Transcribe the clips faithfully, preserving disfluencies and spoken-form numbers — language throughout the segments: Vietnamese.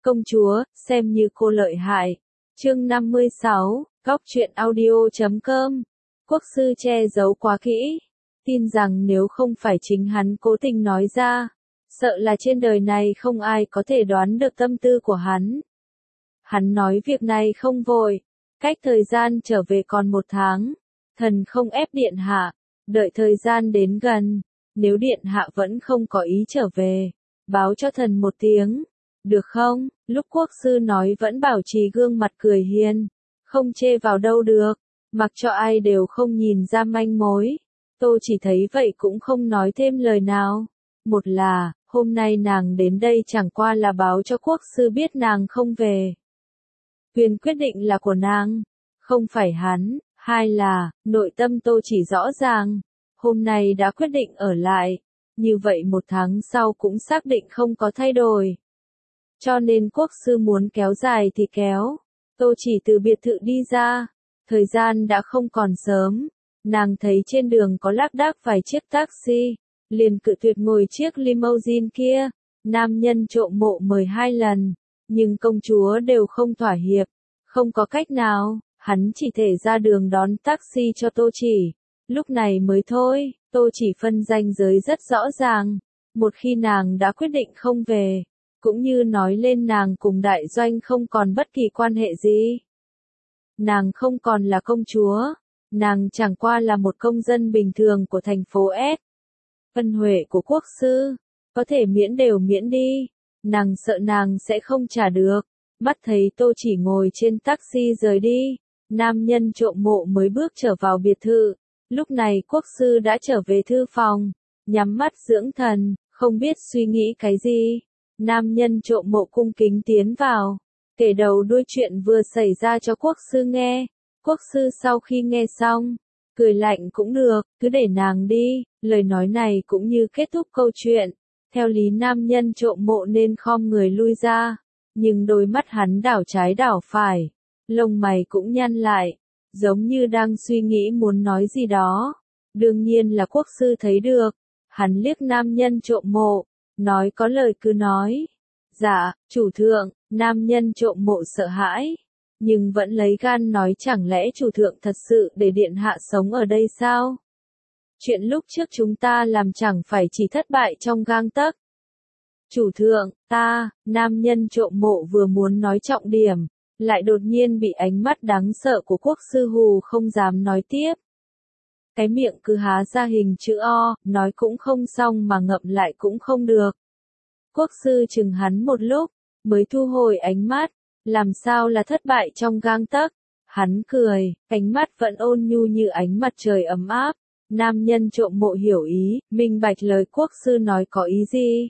Công chúa, xem như cô lợi hại. Chương năm mươi sáu, Góc truyện audio chấm com. Quốc sư che giấu quá kỹ. Tin rằng nếu không phải chính hắn cố tình nói ra, sợ là trên đời này không ai có thể đoán được tâm tư của hắn. Hắn nói việc này không vội, cách thời gian trở về còn một tháng. Thần không ép điện hạ, đợi thời gian đến gần, nếu điện hạ vẫn không có ý trở về, báo cho thần một tiếng, được không? Lúc quốc sư nói vẫn bảo trì gương mặt cười hiền, không chê vào đâu được, mặc cho ai đều không nhìn ra manh mối. Tôi chỉ thấy vậy cũng không nói thêm lời nào. Một là, hôm nay nàng đến đây chẳng qua là báo cho quốc sư biết nàng không về. Quyền quyết định là của nàng, không phải hắn. Hai là, nội tâm tôi chỉ rõ ràng, hôm nay đã quyết định ở lại, như vậy một tháng sau cũng xác định không có thay đổi. Cho nên quốc sư muốn kéo dài thì kéo, tôi chỉ từ biệt thự đi ra, thời gian đã không còn sớm, nàng thấy trên đường có lác đác vài chiếc taxi, liền cự tuyệt ngồi chiếc limousine kia, nam nhân trộm mộ mời hai lần, nhưng công chúa đều không thỏa hiệp, không có cách nào. Hắn chỉ thể ra đường đón taxi cho Tô Chỉ. Lúc này mới thôi, Tô Chỉ phân ranh giới rất rõ ràng. Một khi nàng đã quyết định không về, cũng như nói lên nàng cùng đại doanh không còn bất kỳ quan hệ gì. Nàng không còn là công chúa, nàng chẳng qua là một công dân bình thường của thành phố S. Ân huệ của quốc sư, có thể miễn đều miễn đi, nàng sợ nàng sẽ không trả được. Mắt thấy Tô Chỉ ngồi trên taxi rời đi. Nam nhân trộm mộ mới bước trở vào biệt thự, lúc này quốc sư đã trở về thư phòng, nhắm mắt dưỡng thần, không biết suy nghĩ cái gì. Nam nhân trộm mộ cung kính tiến vào, kể đầu đuôi chuyện vừa xảy ra cho quốc sư nghe. Quốc sư sau khi nghe xong, cười lạnh cũng được, cứ để nàng đi, lời nói này cũng như kết thúc câu chuyện. Theo lý nam nhân trộm mộ nên khom người lui ra, nhưng đôi mắt hắn đảo trái đảo phải. Lông mày cũng nhăn lại, giống như đang suy nghĩ muốn nói gì đó. Đương nhiên là quốc sư thấy được, hắn liếc nam nhân trộm mộ, nói có lời cứ nói. Dạ, chủ thượng, nam nhân trộm mộ sợ hãi, nhưng vẫn lấy gan nói chẳng lẽ chủ thượng thật sự để điện hạ sống ở đây sao? Chuyện lúc trước chúng ta làm chẳng phải chỉ thất bại trong gang tấc. Chủ thượng, ta, nam nhân trộm mộ vừa muốn nói trọng điểm, lại đột nhiên bị ánh mắt đáng sợ của quốc sư hù không dám nói tiếp. Cái miệng cứ há ra hình chữ O, nói cũng không xong mà ngậm lại cũng không được. Quốc sư chừng hắn một lúc, mới thu hồi ánh mắt, làm sao là thất bại trong gang tấc. Hắn cười, ánh mắt vẫn ôn nhu như ánh mặt trời ấm áp. Nam nhân trộm mộ hiểu ý, minh bạch lời quốc sư nói có ý gì.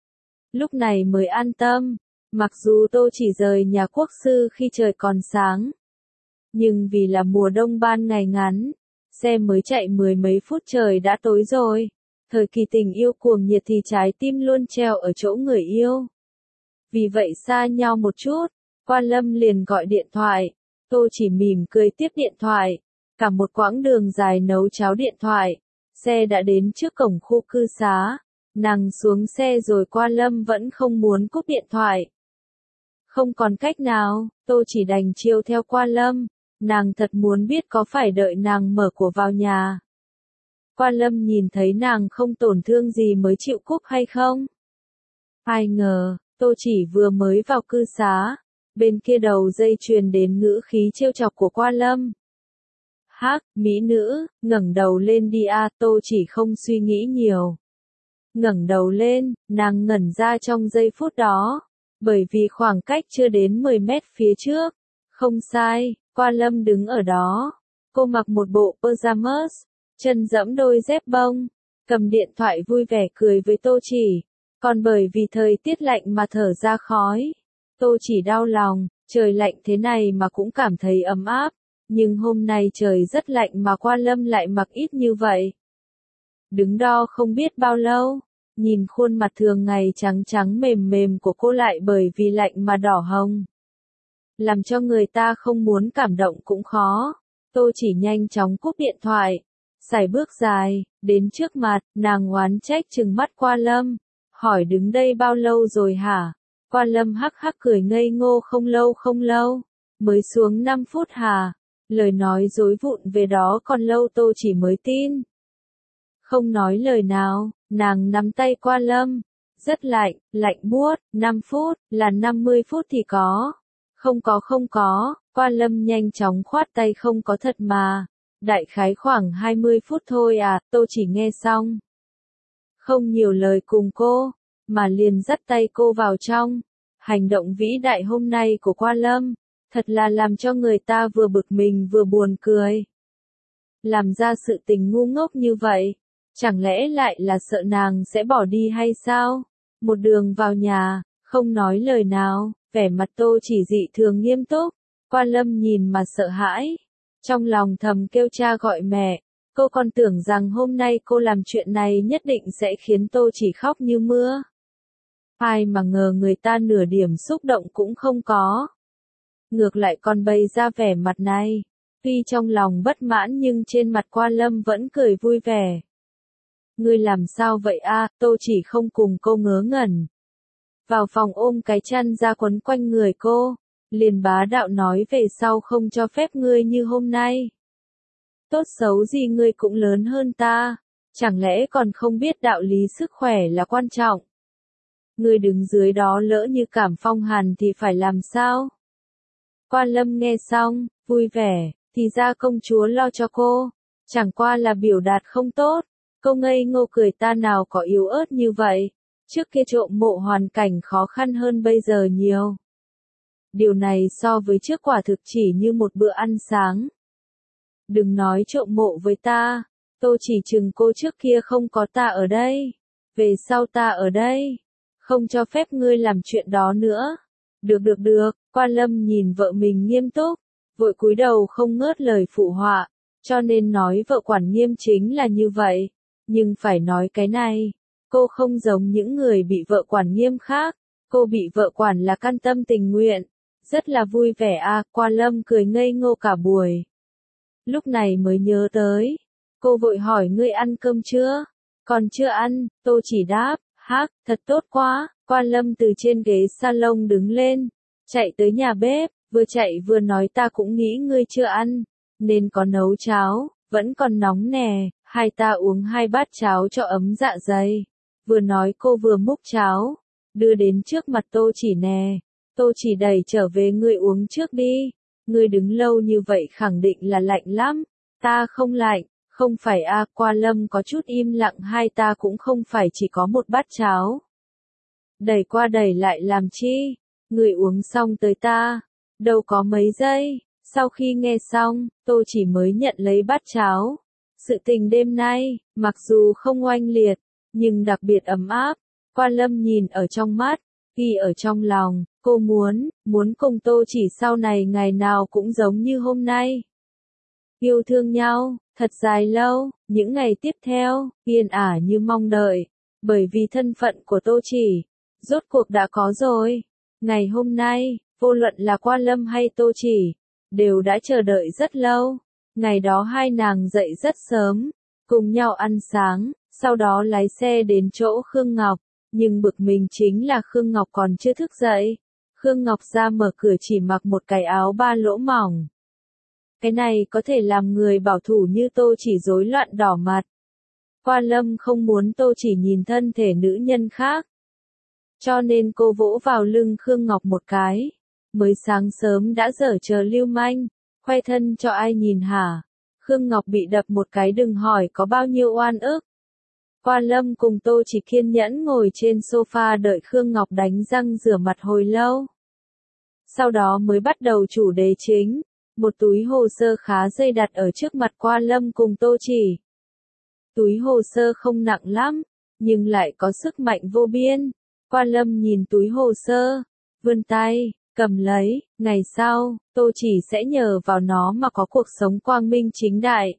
Lúc này mới an tâm. Mặc dù Tô Chỉ rời nhà quốc sư khi trời còn sáng, nhưng vì là mùa đông ban ngày ngắn, xe mới chạy mười mấy phút trời đã tối rồi. Thời kỳ tình yêu cuồng nhiệt thì trái tim luôn treo ở chỗ người yêu. Vì vậy xa nhau một chút, Quan Lâm liền gọi điện thoại, Tô Chỉ mỉm cười tiếp điện thoại. Cả một quãng đường dài nấu cháo điện thoại, xe đã đến trước cổng khu cư xá. Nàng xuống xe rồi Quan Lâm vẫn không muốn cúp điện thoại. Không còn cách nào, Tô Chỉ đành chiêu theo Quan Lâm, nàng thật muốn biết có phải đợi nàng mở cửa vào nhà. Quan Lâm nhìn thấy nàng không tổn thương gì mới chịu cúp hay không? Ai ngờ, Tô Chỉ vừa mới vào cư xá, bên kia đầu dây truyền đến ngữ khí trêu chọc của Quan Lâm. Hắc, mỹ nữ, ngẩng đầu lên đi a, Tô Chỉ không suy nghĩ nhiều. Ngẩng đầu lên, nàng ngẩn ra trong giây phút đó. Bởi vì khoảng cách chưa đến mười mét phía trước. Không sai, Quan Lâm đứng ở đó. Cô mặc một bộ pyjamas, chân giẫm đôi dép bông, cầm điện thoại vui vẻ cười với Tô Chỉ. Còn bởi vì thời tiết lạnh mà thở ra khói. Tô Chỉ đau lòng, trời lạnh thế này mà cũng cảm thấy ấm áp. Nhưng hôm nay trời rất lạnh mà Quan Lâm lại mặc ít như vậy. Đứng đo không biết bao lâu. Nhìn khuôn mặt thường ngày trắng trắng mềm mềm của cô lại bởi vì lạnh mà đỏ hồng. Làm cho người ta không muốn cảm động cũng khó. Tô Chỉ nhanh chóng cúp điện thoại. Sải bước dài, đến trước mặt, nàng oán trách trừng mắt Quan Lâm. Hỏi đứng đây bao lâu rồi hả? Quan Lâm hắc hắc cười ngây ngô không lâu không lâu, mới xuống năm phút hà, lời nói dối vụn về đó còn lâu Tô Chỉ mới tin. Không nói lời nào, nàng nắm tay Quan Lâm, rất lạnh, lạnh buốt, năm phút, là năm mươi phút thì có. Không có không có, Quan Lâm nhanh chóng khoát tay không có thật mà. Đại khái khoảng hai mươi phút thôi à, Tô Chỉ nghe xong. Không nhiều lời cùng cô, mà liền dắt tay cô vào trong. Hành động vĩ đại hôm nay của Quan Lâm, thật là làm cho người ta vừa bực mình vừa buồn cười. Làm ra sự tình ngu ngốc như vậy, chẳng lẽ lại là sợ nàng sẽ bỏ đi hay sao? Một đường vào nhà, không nói lời nào, vẻ mặt Tô Chỉ dị thường nghiêm túc. Quan Lâm nhìn mà sợ hãi, trong lòng thầm kêu cha gọi mẹ. Cô còn tưởng rằng hôm nay cô làm chuyện này nhất định sẽ khiến Tô Chỉ khóc như mưa. Ai mà ngờ người ta nửa điểm xúc động cũng không có. Ngược lại còn bày ra vẻ mặt này. Tuy trong lòng bất mãn nhưng trên mặt Quan Lâm vẫn cười vui vẻ. Ngươi làm sao vậy a? Tô Chỉ không cùng cô ngớ ngẩn. Vào phòng ôm cái chăn ra quấn quanh người cô, liền bá đạo nói về sau không cho phép ngươi như hôm nay. Tốt xấu gì ngươi cũng lớn hơn ta, chẳng lẽ còn không biết đạo lý sức khỏe là quan trọng. Ngươi đứng dưới đó lỡ như cảm phong hàn thì phải làm sao? Quan Lâm nghe xong, vui vẻ, thì ra công chúa lo cho cô, chẳng qua là biểu đạt không tốt. Cô ngây ngô cười ta nào có yếu ớt như vậy, trước kia trộm mộ hoàn cảnh khó khăn hơn bây giờ nhiều. Điều này so với trước quả thực chỉ như một bữa ăn sáng. Đừng nói trộm mộ với ta, Tô Chỉ chừng cô trước kia không có ta ở đây, về sau ta ở đây, không cho phép ngươi làm chuyện đó nữa. Được được được, Quan Lâm nhìn vợ mình nghiêm túc, vội cúi đầu không ngớt lời phụ họa, cho nên nói vợ quản nghiêm chính là như vậy, nhưng phải nói cái này, cô không giống những người bị vợ quản nghiêm khác, cô bị vợ quản là can tâm tình nguyện, rất là vui vẻ a. À, Quan Lâm cười ngây ngô cả buổi. Lúc này mới nhớ tới, cô vội hỏi ngươi ăn cơm chưa? Còn chưa ăn, Tô Chỉ đáp, hắc, thật tốt quá. Quan Lâm từ trên ghế salon đứng lên, chạy tới nhà bếp, vừa chạy vừa nói ta cũng nghĩ ngươi chưa ăn, nên có nấu cháo, vẫn còn nóng nè, hai ta uống hai bát cháo cho ấm dạ dày. Vừa nói cô vừa múc cháo, đưa đến trước mặt Tô Chỉ nè, Tô Chỉ đẩy trở về ngươi uống trước đi, ngươi đứng lâu như vậy khẳng định là lạnh lắm, ta không lạnh, không phải a. À, Quan Lâm có chút im lặng hai ta cũng không phải chỉ có một bát cháo. Đẩy qua đẩy lại làm chi, người uống xong tới ta, đâu có mấy giây, sau khi nghe xong, Tô Chỉ mới nhận lấy bát cháo. Sự tình đêm nay, mặc dù không oanh liệt, nhưng đặc biệt ấm áp, Quan Lâm nhìn ở trong mắt, ghi ở trong lòng, cô muốn, muốn cùng Tô Chỉ sau này ngày nào cũng giống như hôm nay. Yêu thương nhau, thật dài lâu, những ngày tiếp theo, yên ả như mong đợi, bởi vì thân phận của Tô Chỉ, rốt cuộc đã có rồi. Ngày hôm nay, vô luận là Quan Lâm hay Tô Chỉ, đều đã chờ đợi rất lâu. Ngày đó hai nàng dậy rất sớm, cùng nhau ăn sáng, sau đó lái xe đến chỗ Khương Ngọc, nhưng bực mình chính là Khương Ngọc còn chưa thức dậy. Khương Ngọc ra mở cửa chỉ mặc một cái áo ba lỗ mỏng. Cái này có thể làm người bảo thủ như Tô Chỉ rối loạn đỏ mặt. Quan Lâm không muốn Tô Chỉ nhìn thân thể nữ nhân khác, cho nên cô vỗ vào lưng Khương Ngọc một cái. Mới sáng sớm đã dở chờ lưu manh, khoe thân cho ai nhìn hả? Khương Ngọc bị đập một cái đừng hỏi có bao nhiêu oan ức. Quan Lâm cùng Tô Chỉ kiên nhẫn ngồi trên sofa đợi Khương Ngọc đánh răng rửa mặt hồi lâu. Sau đó mới bắt đầu chủ đề chính, một túi hồ sơ khá dày đặt ở trước mặt Quan Lâm cùng Tô Chỉ. Túi hồ sơ không nặng lắm, nhưng lại có sức mạnh vô biên. Quan Lâm nhìn túi hồ sơ, vươn tay, cầm lấy, ngày sau, Tô Chỉ sẽ nhờ vào nó mà có cuộc sống quang minh chính đại.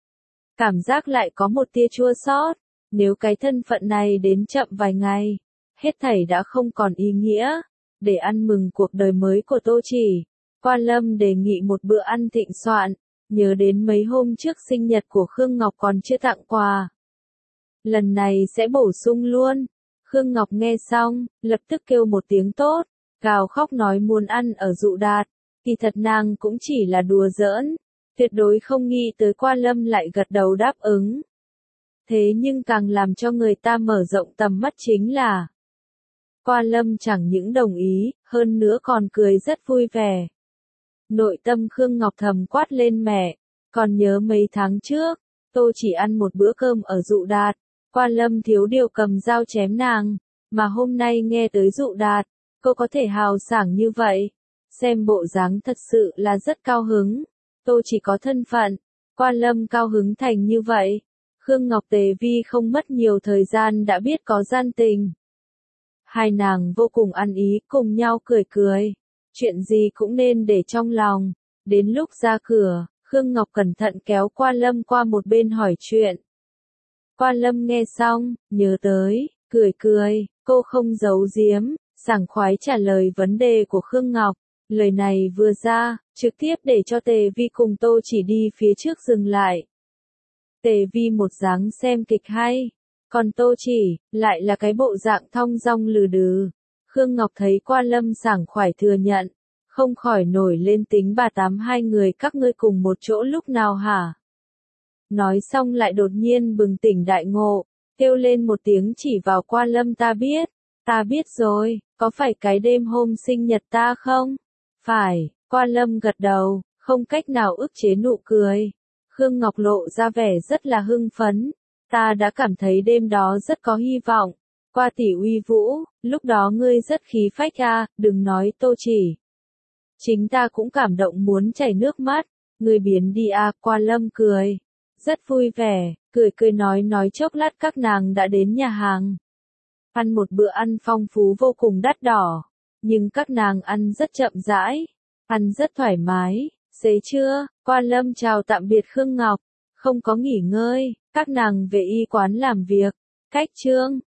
Cảm giác lại có một tia chua xót, nếu cái thân phận này đến chậm vài ngày, hết thảy đã không còn ý nghĩa. Để ăn mừng cuộc đời mới của Tô Chỉ, Quan Lâm đề nghị một bữa ăn thịnh soạn, nhớ đến mấy hôm trước sinh nhật của Khương Ngọc còn chưa tặng quà. Lần này sẽ bổ sung luôn. Khương Ngọc nghe xong, lập tức kêu một tiếng tốt, gào khóc nói muốn ăn ở Dụ Đạt. Kỳ thật nàng cũng chỉ là đùa giỡn, tuyệt đối không nghĩ tới Qua Lâm lại gật đầu đáp ứng. Thế nhưng càng làm cho người ta mở rộng tầm mắt chính là Qua Lâm chẳng những đồng ý, hơn nữa còn cười rất vui vẻ. Nội tâm Khương Ngọc thầm quát lên mẹ, còn nhớ mấy tháng trước, tôi chỉ ăn một bữa cơm ở Dụ Đạt, Qua Lâm thiếu điều cầm dao chém nàng, mà hôm nay nghe tới Dụ Đạt, cô có thể hào sảng như vậy, xem bộ dáng thật sự là rất cao hứng. Tôi chỉ có thân phận, Qua Lâm cao hứng thành như vậy. Khương Ngọc Tề Vi không mất nhiều thời gian đã biết có gian tình. Hai nàng vô cùng ăn ý, cùng nhau cười cười. Chuyện gì cũng nên để trong lòng. Đến lúc ra cửa, Khương Ngọc cẩn thận kéo Qua Lâm qua một bên hỏi chuyện. Qua Lâm nghe xong, nhớ tới, cười cười, cô không giấu giếm, sảng khoái trả lời vấn đề của Khương Ngọc. Lời này vừa ra, trực tiếp để cho Tề Vi cùng Tô Chỉ đi phía trước dừng lại. Tề Vi một dáng xem kịch hay, còn Tô Chỉ, lại là cái bộ dạng thong dong lừ đừ. Khương Ngọc thấy Qua Lâm sảng khoái thừa nhận, không khỏi nổi lên tính bà tám hai người các ngươi cùng một chỗ lúc nào hả? Nói xong lại đột nhiên bừng tỉnh đại ngộ, kêu lên một tiếng chỉ vào Qua Lâm ta biết, ta biết rồi, có phải cái đêm hôm sinh nhật ta không? Phải, Qua Lâm gật đầu, không cách nào ức chế nụ cười. Khương Ngọc lộ ra vẻ rất là hưng phấn, ta đã cảm thấy đêm đó rất có hy vọng. Qua tỷ uy vũ, lúc đó ngươi rất khí phách à, đừng nói Tô Chỉ. Chính ta cũng cảm động muốn chảy nước mắt, ngươi biến đi à, Qua Lâm cười. Rất vui vẻ, cười cười nói nói chốc lát các nàng đã đến nhà hàng. Ăn một bữa ăn phong phú vô cùng đắt đỏ, nhưng các nàng ăn rất chậm rãi, ăn rất thoải mái. Xế trưa, Qua Lâm chào tạm biệt Khương Ngọc, không có nghỉ ngơi, các nàng về y quán làm việc. Cách chương